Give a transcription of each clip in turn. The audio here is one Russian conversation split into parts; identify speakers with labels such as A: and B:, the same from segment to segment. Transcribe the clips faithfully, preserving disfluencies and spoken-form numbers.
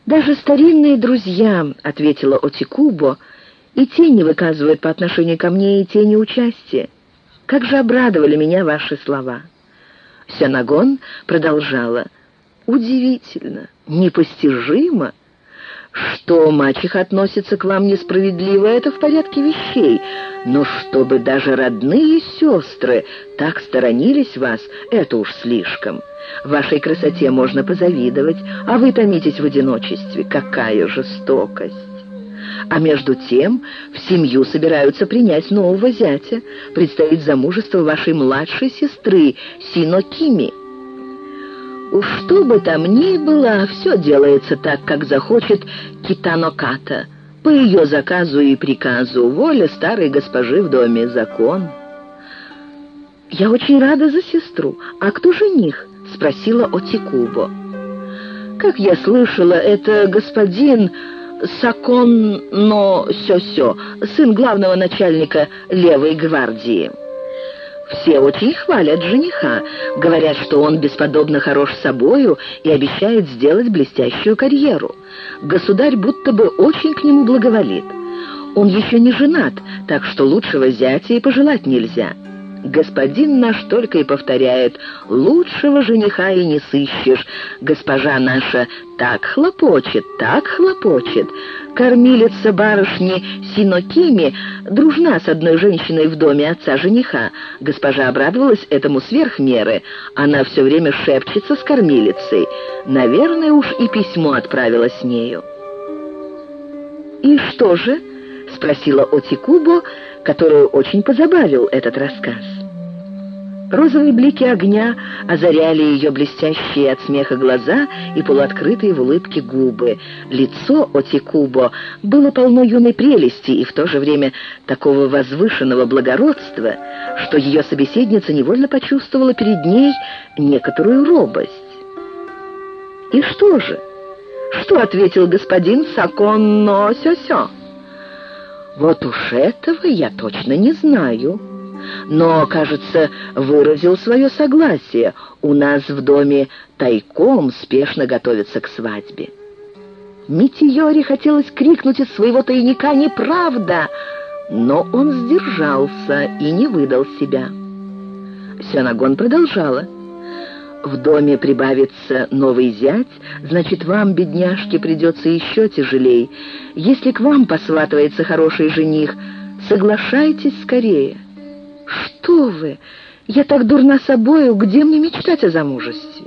A: «Даже старинные друзья, — ответила Отикубо, — и те не выказывают по отношению ко мне и тени участия. Как же обрадовали меня ваши слова!» Сёнагон продолжала: «Удивительно, непостижимо, что мачеха относится к вам несправедливо, это в порядке вещей, но чтобы даже родные сестры так сторонились вас, это уж слишком. Вашей красоте можно позавидовать, а вы томитесь в одиночестве. Какая жестокость! А между тем в семью собираются принять нового зятя. Предстоит замужество вашей младшей сестры Синокими. Уж что бы там ни было, все делается так, как захочет Китаноката. По ее заказу и приказу, воля старой госпожи в доме — закон». «Я очень рада за сестру. А кто жених?» — спросила Отикубо. «Как я слышала, это господин Сакон-но Сёсё, сын главного начальника левой гвардии. Все очень хвалят жениха, говорят, что он бесподобно хорош собою и обещает сделать блестящую карьеру. Государь будто бы очень к нему благоволит. Он еще не женат, так что лучшего зятя и пожелать нельзя. Господин наш только и повторяет: лучшего жениха и не сыщешь. Госпожа наша так хлопочет, так хлопочет. Кормилица барышни Синокими дружна с одной женщиной в доме отца жениха. Госпожа обрадовалась этому сверх меры. Она все время шепчется с кормилицей. Наверное, уж и письмо отправила с нею». «И что же?» — спросила Отикубо, которую очень позабавил этот рассказ. Розовые блики огня озаряли ее блестящие от смеха глаза и полуоткрытые в улыбке губы. Лицо Отикубо было полно юной прелести и в то же время такого возвышенного благородства, что ее собеседница невольно почувствовала перед ней некоторую робость. «И что же? Что ответил господин Сакон-но Сёсё?» «Вот уж этого я точно не знаю. Но, кажется, выразил свое согласие. У нас в доме тайком спешно готовятся к свадьбе». Митиёри хотелось крикнуть из своего тайника «Неправда!», но он сдержался и не выдал себя. Сёнагон продолжала: «В доме прибавится новый зять, значит, вам, бедняжке, придется еще тяжелей. Если к вам посватывается хороший жених, соглашайтесь скорее». «Что вы? Я так дурна собою, где мне мечтать о замужестве?»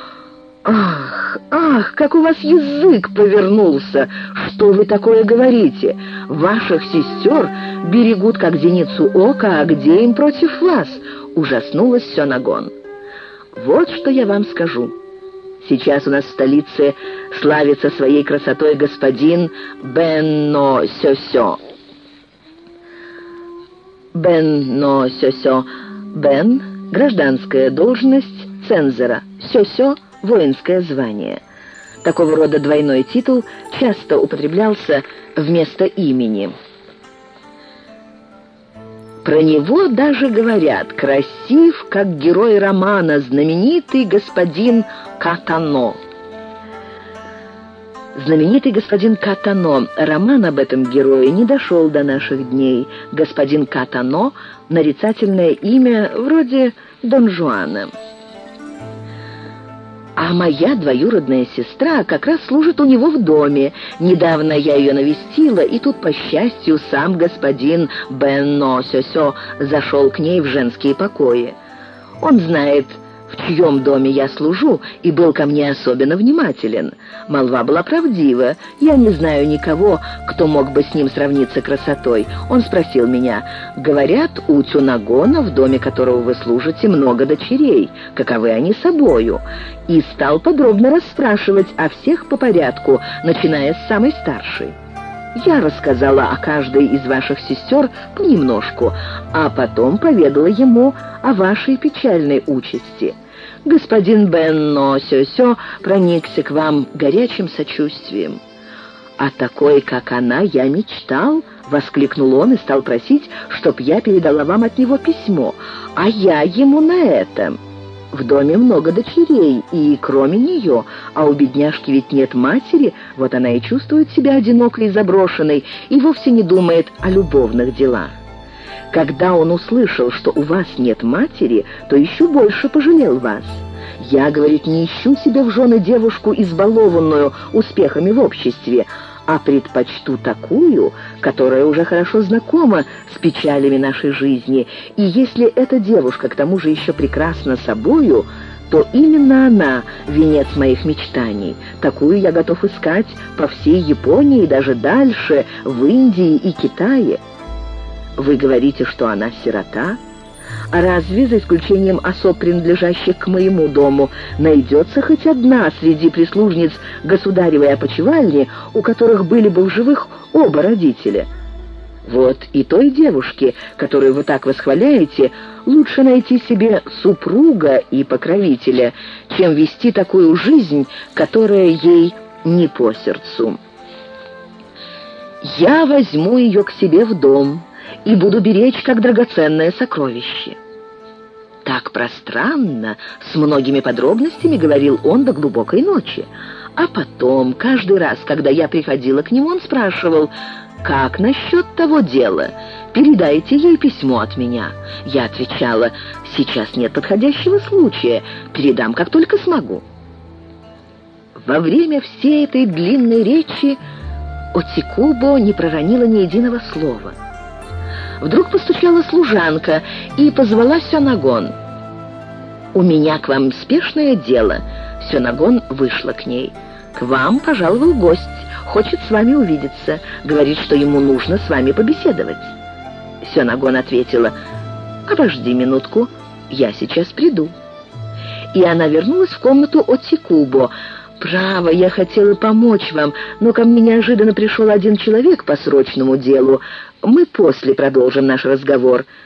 A: «Ах, ах, как у вас язык повернулся! Что вы такое говорите? Ваших сестер берегут как зеницу ока, а где им против вас?» — ужаснулась Сёнагон. «Вот что я вам скажу. Сейчас у нас в столице славится своей красотой господин Бен-но Сёсё. Бен-но Сёсё. Бен — гражданская должность цензора, Сёсё — воинское звание. Такого рода двойной титул часто употреблялся вместо имени. Про него даже говорят: красив, как герой романа, знаменитый господин Катано. Знаменитый господин Катано. Роман об этом герое не дошел до наших дней. Господин Катано — нарицательное имя вроде Дон Жуана. А моя двоюродная сестра как раз служит у него в доме. Недавно я ее навестила, и тут, по счастью, сам господин Бен-но Сёсё зашел к ней в женские покои. Он знает, в чьем доме я служу, и был ко мне особенно внимателен. Молва была правдива. Я не знаю никого, кто мог бы с ним сравниться красотой. Он спросил меня: «Говорят, у Тюнагона, в доме которого вы служите, много дочерей. Каковы они собою?» И стал подробно расспрашивать о всех по порядку, начиная с самой старшей. Я рассказала о каждой из ваших сестер понемножку, а потом поведала ему о вашей печальной участи. Господин Бен-но Сёсё проникся к вам горячим сочувствием. «О такой, как она, я мечтал», — воскликнул он и стал просить, чтоб я передала вам от него письмо, а я ему на это: В доме много дочерей, и кроме нее, а у бедняжки ведь нет матери, вот она и чувствует себя одинокой и заброшенной, и вовсе не думает о любовных делах. Когда он услышал, что у вас нет матери, то еще больше пожалел вас. Я, говорит, не ищу себе в жены девушку, избалованную успехами в обществе, а предпочту такую, которая уже хорошо знакома с печалями нашей жизни. И если эта девушка к тому же еще прекрасна собою, то именно она — венец моих мечтаний. Такую я готов искать по всей Японии и даже дальше, в Индии и Китае. Вы говорите, что она сирота? А разве, за исключением особ, принадлежащих к моему дому, найдется хоть одна среди прислужниц государевой опочивальни, у которых были бы в живых оба родителя? Вот и той девушке, которую вы так восхваляете, лучше найти себе супруга и покровителя, чем вести такую жизнь, которая ей не по сердцу. Я возьму ее к себе в дом и буду беречь как драгоценное сокровище». Так пространно, с многими подробностями говорил он до глубокой ночи. А потом, каждый раз, когда я приходила к нему, он спрашивал: «Как насчет того дела? Передайте ей письмо от меня». Я отвечала: «Сейчас нет подходящего случая, передам, как только смогу». Во время всей этой длинной речи Оцикубо не проронила ни единого слова. Вдруг постучала служанка и позвала Сёнагон. «У меня к вам спешное дело». Сёнагон вышла к ней. «К вам пожаловал гость, хочет с вами увидеться, говорит, что ему нужно с вами побеседовать». Сёнагон ответила: «Обожди минутку, я сейчас приду». И она вернулась в комнату Оцикубо. «Право, я хотела помочь вам, но ко мне неожиданно пришел один человек по срочному делу. Мы после продолжим наш разговор.